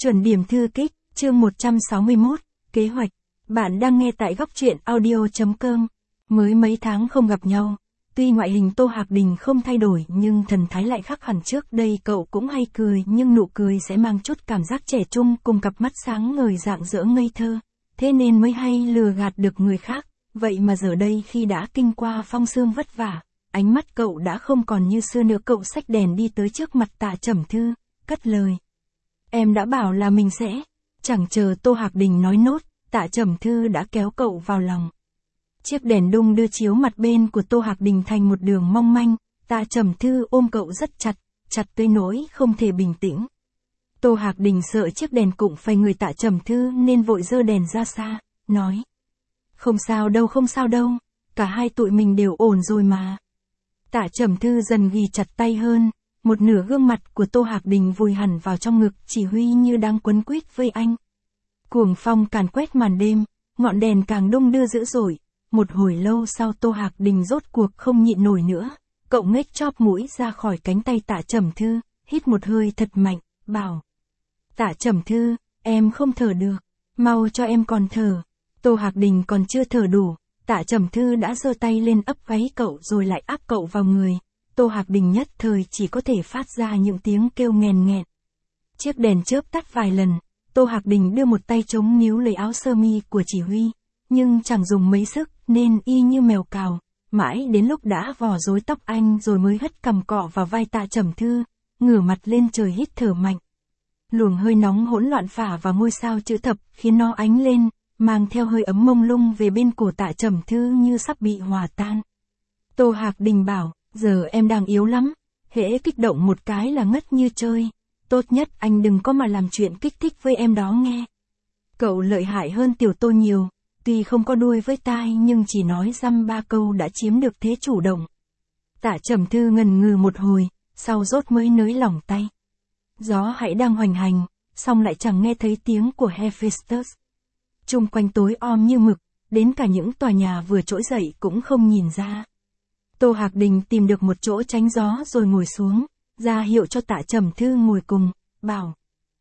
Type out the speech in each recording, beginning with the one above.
Chuẩn điểm thư kích, chương 161, kế hoạch. Bạn đang nghe tại góc truyện audio.com. Mới mấy tháng không gặp nhau. Tuy ngoại hình Tô Hạc Đình không thay đổi nhưng thần thái lại khác hẳn trước đây. Cậu cũng hay cười nhưng nụ cười sẽ mang chút cảm giác trẻ trung cùng cặp mắt sáng ngời rạng rỡ ngây thơ. Thế nên mới hay lừa gạt được người khác. Vậy mà giờ đây khi đã kinh qua phong sương vất vả, ánh mắt cậu đã không còn như xưa nữa. Cậu xách đèn đi tới trước mặt Tạ Trầm Thư, cất lời. Em đã bảo là mình sẽ. Chẳng chờ Tô Hạc Đình nói nốt, Tạ Trầm Thư đã kéo cậu vào lòng. Chiếc đèn đung đưa chiếu mặt bên của Tô Hạc Đình thành một đường mong manh. Tạ Trầm Thư ôm cậu rất chặt, chặt tới nỗi không thể bình tĩnh. Tô Hạc Đình sợ chiếc đèn cụng phải người Tạ Trầm Thư nên vội giơ đèn ra xa, nói. Không sao đâu, không sao đâu, cả hai tụi mình đều ổn rồi mà. Tạ Trầm Thư dần ghi chặt tay hơn. Một nửa gương mặt của Tô Hạc Đình vùi hẳn vào trong ngực chỉ huy như đang quấn quýt với anh. Cuồng phong càn quét màn đêm, ngọn đèn càng đung đưa dữ dội. Một hồi lâu sau Tô Hạc Đình rốt cuộc không nhịn nổi nữa. Cậu ngếch chóp mũi ra khỏi cánh tay Tạ Trầm Thư, hít một hơi thật mạnh, bảo. Tạ Trầm Thư, em không thở được, mau cho em còn thở. Tô Hạc Đình còn chưa thở đủ, Tạ Trầm Thư đã giơ tay lên ấp gáy cậu rồi lại áp cậu vào người. Tô Hạc Đình nhất thời chỉ có thể phát ra những tiếng kêu nghèn nghẹt. Chiếc đèn chớp tắt vài lần, Tô Hạc Đình đưa một tay chống níu lấy áo sơ mi của chỉ huy, nhưng chẳng dùng mấy sức nên y như mèo cào, mãi đến lúc đã vò rối tóc anh rồi mới hất cằm cọ vào vai Tạ Trầm Thư, ngửa mặt lên trời hít thở mạnh. Luồng hơi nóng hỗn loạn phả vào ngôi sao chữ thập khiến nó ánh lên, mang theo hơi ấm mông lung về bên cổ Tạ Trầm Thư như sắp bị hòa tan. Tô Hạc Đình bảo. Giờ em đang yếu lắm, hễ kích động một cái là ngất như chơi, tốt nhất anh đừng có mà làm chuyện kích thích với em đó nghe. Cậu lợi hại hơn Tiểu Tô nhiều, tuy không có đuôi với tai nhưng chỉ nói dăm ba câu đã chiếm được thế chủ động. Tạ Trầm Thư ngần ngừ một hồi, sau rốt mới nới lỏng tay. Gió hãy đang hoành hành, xong lại chẳng nghe thấy tiếng của Hephaestus. Chung quanh tối om như mực, đến cả những tòa nhà vừa trỗi dậy cũng không nhìn ra. Tô Hạc Đình tìm được một chỗ tránh gió rồi ngồi xuống, ra hiệu cho Tạ Trầm Thư ngồi cùng, bảo.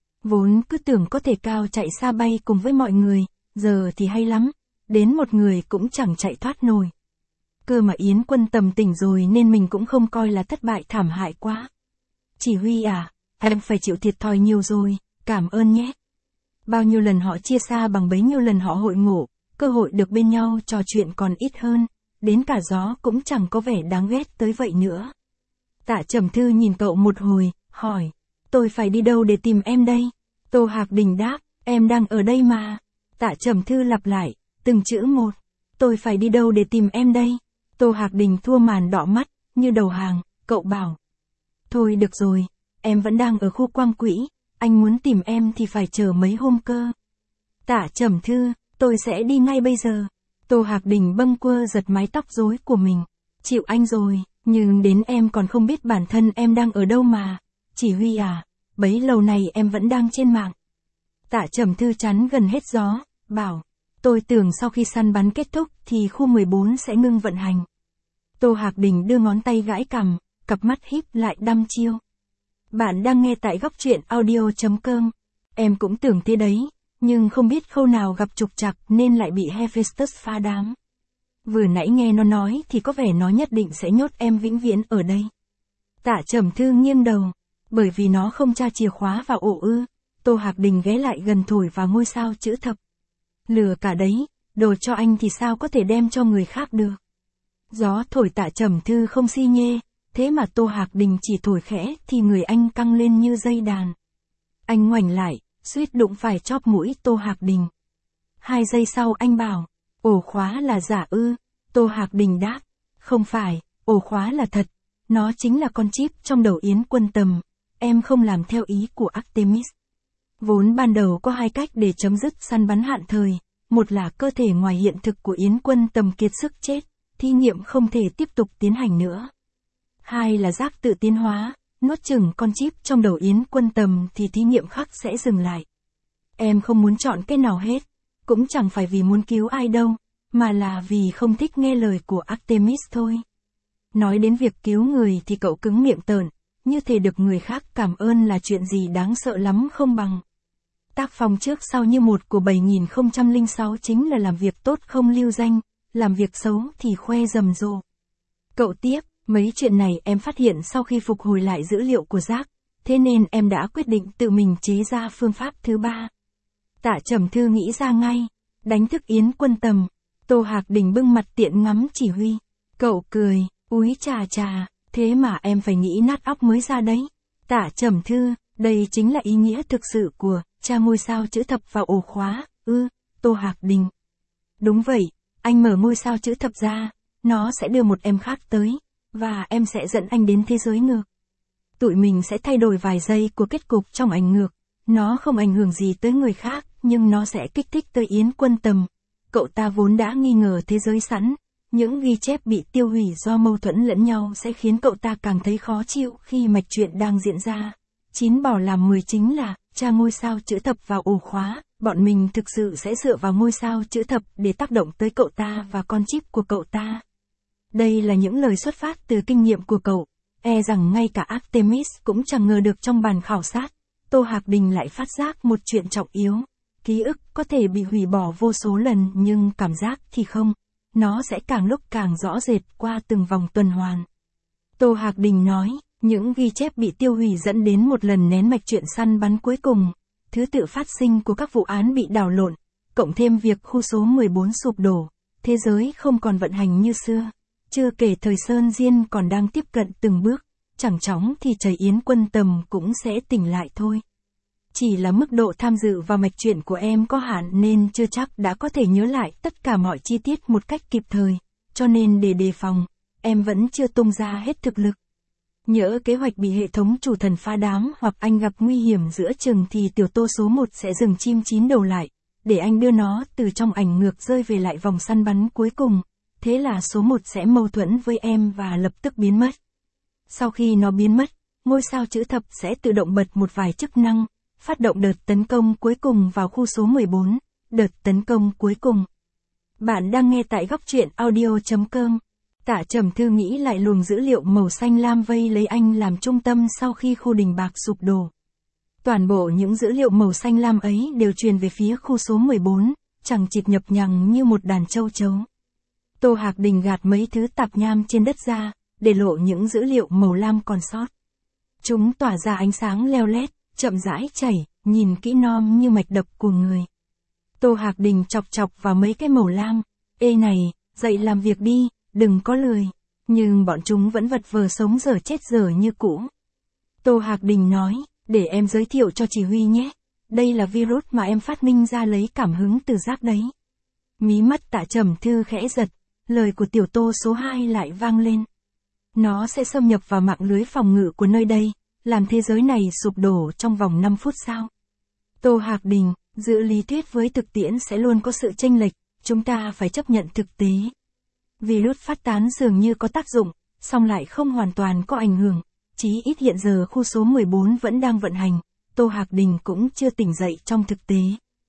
Vốn cứ tưởng có thể cao chạy xa bay cùng với mọi người, giờ thì hay lắm, đến một người cũng chẳng chạy thoát nổi. Cơ mà Yến Quân tầm tỉnh rồi nên mình cũng không coi là thất bại thảm hại quá. Chỉ huy à, em phải chịu thiệt thòi nhiều rồi, cảm ơn nhé. Bao nhiêu lần họ chia xa bằng bấy nhiêu lần họ hội ngộ, cơ hội được bên nhau trò chuyện còn ít hơn. Đến cả gió cũng chẳng có vẻ đáng ghét tới vậy nữa. Tạ Trầm Thư nhìn cậu một hồi, hỏi. Tôi phải đi đâu để tìm em đây? Tô Hạc Đình đáp, em đang ở đây mà. Tạ Trầm Thư lặp lại, từng chữ một. Tôi phải đi đâu để tìm em đây? Tô Hạc Đình thua màn đỏ mắt, như đầu hàng, cậu bảo. Thôi được rồi, em vẫn đang ở khu Quang Quỹ, anh muốn tìm em thì phải chờ mấy hôm cơ. Tạ Trầm Thư, tôi sẽ đi ngay bây giờ. Tô Hạc Đình bâng quơ giật mái tóc rối của mình. Chịu anh rồi, nhưng đến em còn không biết bản thân em đang ở đâu mà. Chỉ huy à, bấy lâu này em vẫn đang trên mạng. Tạ Trầm Thư chắn gần hết gió, bảo. Tôi tưởng sau khi săn bắn kết thúc thì khu 14 sẽ ngưng vận hành. Tô Hạc Đình đưa ngón tay gãi cằm, cặp mắt híp lại đăm chiêu. Bạn đang nghe tại góc truyện audio.com. Em cũng tưởng thế đấy. Nhưng không biết khâu nào gặp trục trặc nên lại bị Hephaestus phá đám. Vừa nãy nghe nó nói thì có vẻ nó nhất định sẽ nhốt em vĩnh viễn ở đây. Tạ Trầm Thư nghiêng đầu, bởi vì nó không tra chìa khóa vào ổ ư. Tô Hạc Đình ghé lại gần thổi vào ngôi sao chữ thập. Lừa cả đấy, đồ cho anh thì sao có thể đem cho người khác được. Gió thổi Tạ Trầm Thư không si nhê, thế mà Tô Hạc Đình chỉ thổi khẽ thì người anh căng lên như dây đàn. Anh ngoảnh lại. Suýt đụng phải chóp mũi Tô Hạc Đình. 2 giây sau anh bảo, ổ khóa là giả ư? Tô Hạc Đình đáp, không phải, ổ khóa là thật, nó chính là con chip trong đầu Yến Quân tầm, em không làm theo ý của Artemis. Vốn ban đầu có 2 cách để chấm dứt săn bắn hạn thời, một là cơ thể ngoài hiện thực của Yến Quân tầm kiệt sức chết, thí nghiệm không thể tiếp tục tiến hành nữa. 2 là giác tự tiến hóa. Nuốt chửng con chip trong đầu Yến Quân tầm thì thí nghiệm khắc sẽ dừng lại. Em không muốn chọn cái nào hết, cũng chẳng phải vì muốn cứu ai đâu, mà là vì không thích nghe lời của Artemis thôi. Nói đến việc cứu người thì cậu cứng miệng tởn, như thể được người khác cảm ơn là chuyện gì đáng sợ lắm không bằng. Tác phong trước sau như một của 7006 chính là làm việc tốt không lưu danh, làm việc xấu thì khoe rầm rộ. Cậu tiếp, mấy chuyện này em phát hiện sau khi phục hồi lại dữ liệu của Jack, thế nên em đã quyết định tự mình chế ra phương pháp thứ 3. Tạ Trầm Thư nghĩ ra ngay, đánh thức Yến Quân Tầm. Tô Hạc Đình bưng mặt tiện ngắm chỉ huy. Cậu cười, úi chà chà, thế mà em phải nghĩ nát óc mới ra đấy. Tạ Trầm Thư, đây chính là ý nghĩa thực sự của tra ngôi sao chữ thập vào ổ khóa, Tô Hạc Đình. Đúng vậy, anh mở ngôi sao chữ thập ra, nó sẽ đưa một em khác tới, và em sẽ dẫn anh đến thế giới ngược. Tụi mình sẽ thay đổi vài giây của kết cục trong ảnh ngược, nó không ảnh hưởng gì tới người khác, nhưng nó sẽ kích thích tới Yến Quân Tầm. Cậu ta vốn đã nghi ngờ thế giới sẵn, những ghi chép bị tiêu hủy do mâu thuẫn lẫn nhau sẽ khiến cậu ta càng thấy khó chịu khi mạch truyện đang diễn ra. 9 bỏ làm 10 chính là, tra ngôi sao chữ thập vào ổ khóa, bọn mình thực sự sẽ dựa vào ngôi sao chữ thập để tác động tới cậu ta và con chip của cậu ta. Đây là những lời xuất phát từ kinh nghiệm của cậu, e rằng ngay cả Artemis cũng chẳng ngờ được trong bàn khảo sát. Tô Hạc Đình lại phát giác một chuyện trọng yếu. Ký ức có thể bị hủy bỏ vô số lần nhưng cảm giác thì không. Nó sẽ càng lúc càng rõ rệt qua từng vòng tuần hoàn. Tô Hạc Đình nói, những ghi chép bị tiêu hủy dẫn đến một lần nén mạch truyện săn bắn cuối cùng. Thứ tự phát sinh của các vụ án bị đảo lộn, cộng thêm việc khu số 14 sụp đổ, thế giới không còn vận hành như xưa. Chưa kể thời Sơn Diên còn đang tiếp cận từng bước, chẳng chóng thì trời Yến Quân Tầm cũng sẽ tỉnh lại thôi. Chỉ là mức độ tham dự vào mạch truyện của em có hạn nên chưa chắc đã có thể nhớ lại tất cả mọi chi tiết một cách kịp thời, cho nên để đề phòng, em vẫn chưa tung ra hết thực lực. Nhỡ kế hoạch bị hệ thống chủ thần phá đám hoặc anh gặp nguy hiểm giữa chừng thì tiểu Tô số 1 sẽ dừng chim chín đầu lại, để anh đưa nó từ trong ảnh ngược rơi về lại vòng săn bắn cuối cùng. Thế là số 1 sẽ mâu thuẫn với em và lập tức biến mất. Sau khi nó biến mất, ngôi sao chữ thập sẽ tự động bật một vài chức năng, phát động đợt tấn công cuối cùng vào khu số 14, đợt tấn công cuối cùng. Bạn đang nghe tại góc truyện audio.com. Tạ Trầm Thư nghĩ lại luồng dữ liệu màu xanh lam vây lấy anh làm trung tâm sau khi khu đình bạc sụp đổ. Toàn bộ những dữ liệu màu xanh lam ấy đều truyền về phía khu số 14, chẳng chịt nhập nhằng như một đàn châu chấu. Tô Hạc Đình gạt mấy thứ tạp nham trên đất ra, để lộ những dữ liệu màu lam còn sót. Chúng tỏa ra ánh sáng leo lét, chậm rãi chảy, nhìn kỹ nom như mạch đập của người. Tô Hạc Đình chọc chọc vào mấy cái màu lam. Ê này, dậy làm việc đi, đừng có lười. Nhưng bọn chúng vẫn vật vờ sống dở chết dở như cũ. Tô Hạc Đình nói, để em giới thiệu cho chỉ huy nhé. Đây là virus mà em phát minh ra lấy cảm hứng từ rác đấy. Mí mắt Tạ Trầm Thư khẽ giật, lời của tiểu Tô số 2 lại vang lên. Nó sẽ xâm nhập vào mạng lưới phòng ngự của nơi đây, làm thế giới này sụp đổ trong vòng 5 phút sao? Tô Hạc Đình, giữa lý thuyết với thực tiễn sẽ luôn có sự chênh lệch, chúng ta phải chấp nhận thực tế. Virus phát tán dường như có tác dụng, song lại không hoàn toàn có ảnh hưởng, chí ít hiện giờ khu số 14 vẫn đang vận hành, Tô Hạc Đình cũng chưa tỉnh dậy trong thực tế.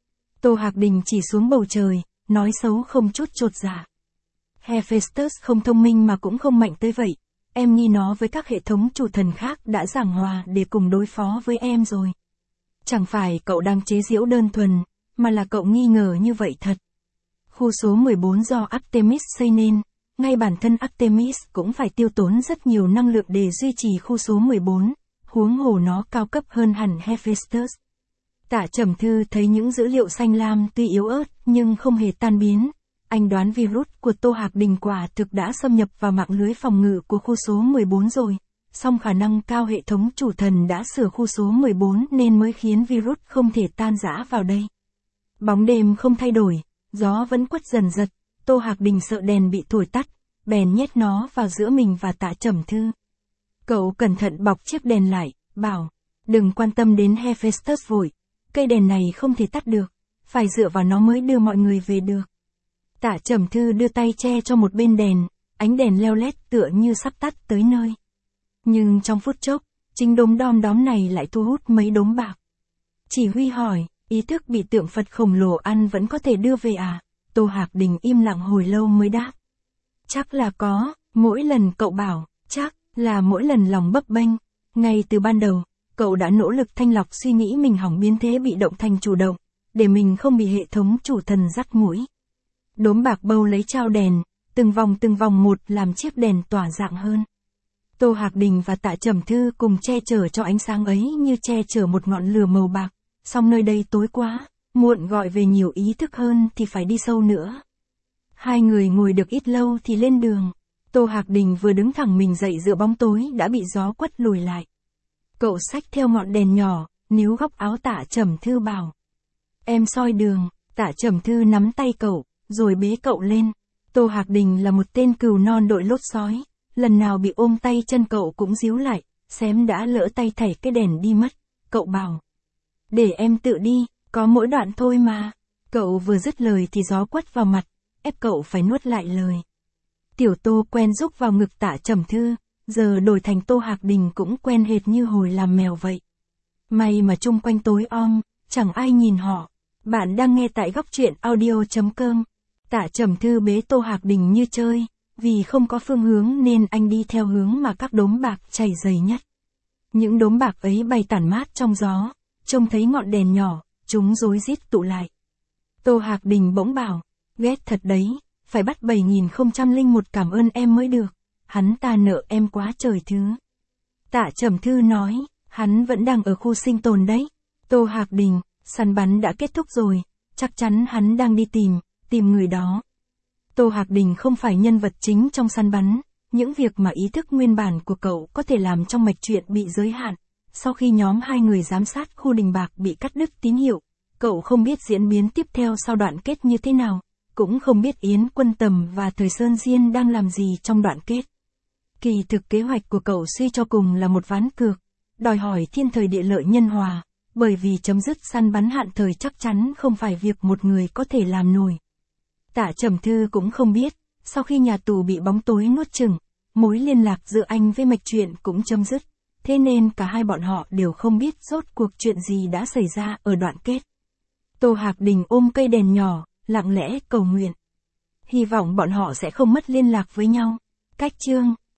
Tô Hạc Đình chỉ xuống bầu trời, nói xấu không chút chột dạ. Hephaestus không thông minh mà cũng không mạnh tới vậy. Em nghi nó với các hệ thống chủ thần khác đã giảng hòa để cùng đối phó với em rồi. Chẳng phải cậu đang chế giễu đơn thuần, mà là cậu nghi ngờ như vậy thật. Khu số 14 do Artemis xây nên, ngay bản thân Artemis cũng phải tiêu tốn rất nhiều năng lượng để duy trì khu số 14, huống hồ nó cao cấp hơn hẳn Hephaestus. Tạ Trầm Thư thấy những dữ liệu xanh lam tuy yếu ớt nhưng không hề tan biến. Anh đoán virus của Tô Hạc Đình quả thực đã xâm nhập vào mạng lưới phòng ngự của khu số 14 rồi. Song khả năng cao hệ thống chủ thần đã sửa khu số 14 nên mới khiến virus không thể tan rã vào đây. Bóng đêm không thay đổi, gió vẫn quất dần dật. Tô Hạc Đình sợ đèn bị thổi tắt, bèn nhét nó vào giữa mình và Tạ Trầm Thư. Cậu cẩn thận bọc chiếc đèn lại, bảo, đừng quan tâm đến Hephaestus vội, cây đèn này không thể tắt được, phải dựa vào nó mới đưa mọi người về được. Tạ Trầm Thư đưa tay che cho một bên đèn, ánh đèn leo lét tựa như sắp tắt tới nơi. Nhưng trong phút chốc, chính đống đom đóm này lại thu hút mấy đống bạc. Chỉ huy hỏi, ý thức bị tượng Phật khổng lồ ăn vẫn có thể đưa về à? Tô Hạc Đình im lặng hồi lâu mới đáp. Chắc là có, mỗi lần cậu bảo, chắc là mỗi lần lòng bấp bênh. Ngay từ ban đầu, Cậu đã nỗ lực thanh lọc suy nghĩ mình hỏng biến thế bị động thành chủ động, để mình không bị hệ thống chủ thần dắt mũi. Đốm bạc bâu lấy trao đèn, từng vòng một làm chiếc đèn tỏa dạng hơn. Tô Hạc Đình và Tạ Trầm Thư cùng che chở cho ánh sáng ấy như che chở một ngọn lửa màu bạc, song nơi đây tối quá, muộn gọi về nhiều ý thức hơn thì phải đi sâu nữa. Hai người ngồi được ít lâu thì lên đường. Tô Hạc Đình vừa đứng thẳng mình dậy giữa bóng tối đã bị gió quất lùi lại. Cậu xách theo ngọn đèn nhỏ, níu góc áo Tạ Trầm Thư bảo. Em soi đường. Tạ Trầm Thư nắm tay cậu, rồi bế cậu lên. Tô Hạc Đình là một tên cừu non đội lốt sói, lần nào bị ôm tay chân cậu cũng díu lại, xém đã lỡ tay thảy cái đèn đi mất. Cậu bảo. Để em tự đi, có mỗi đoạn thôi mà. Cậu vừa dứt lời thì gió quất vào mặt, ép cậu phải nuốt lại lời. Tiểu Tô quen rúc vào ngực Tạ Trầm Thư, giờ đổi thành Tô Hạc Đình cũng quen hệt như hồi làm mèo vậy. May mà chung quanh tối om, chẳng ai nhìn họ. Bạn đang nghe tại góc truyện audio.com. Tạ Trầm Thư bế Tô Hạc Đình như chơi, vì không có phương hướng nên anh đi theo hướng mà các đốm bạc chảy dày nhất. Những đốm bạc ấy bay tản mát trong gió, trông thấy ngọn đèn nhỏ, chúng rối rít tụ lại. Tô Hạc Đình bỗng bảo, ghét thật đấy, phải bắt 7001 cảm ơn em mới được, hắn ta nợ em quá trời thứ. Tạ Trầm Thư nói, hắn vẫn đang ở khu sinh tồn đấy. Tô Hạc Đình, săn bắn đã kết thúc rồi, chắc chắn hắn đang đi tìm người đó. Tô Hạc Đình không phải nhân vật chính trong săn bắn, những việc mà ý thức nguyên bản của cậu có thể làm trong mạch truyện bị giới hạn. Sau khi nhóm hai người giám sát khu Đình Bạc bị cắt đứt tín hiệu, cậu không biết diễn biến tiếp theo sau đoạn kết như thế nào, cũng không biết Yến Quân Tầm và Thời Sơn Diên đang làm gì trong đoạn kết. Kỳ thực kế hoạch của cậu suy cho cùng là một ván cược, đòi hỏi thiên thời địa lợi nhân hòa, bởi vì chấm dứt săn bắn hạn thời chắc chắn không phải việc một người có thể làm nổi. Tạ Trầm Thư cũng không biết, sau khi nhà tù bị bóng tối nuốt chửng, mối liên lạc giữa anh với mạch truyện cũng chấm dứt, thế nên cả hai bọn họ đều không biết rốt cuộc chuyện gì đã xảy ra ở đoạn kết. Tô Hạc Đình ôm cây đèn nhỏ, lặng lẽ cầu nguyện. Hy vọng bọn họ sẽ không mất liên lạc với nhau. Cách chương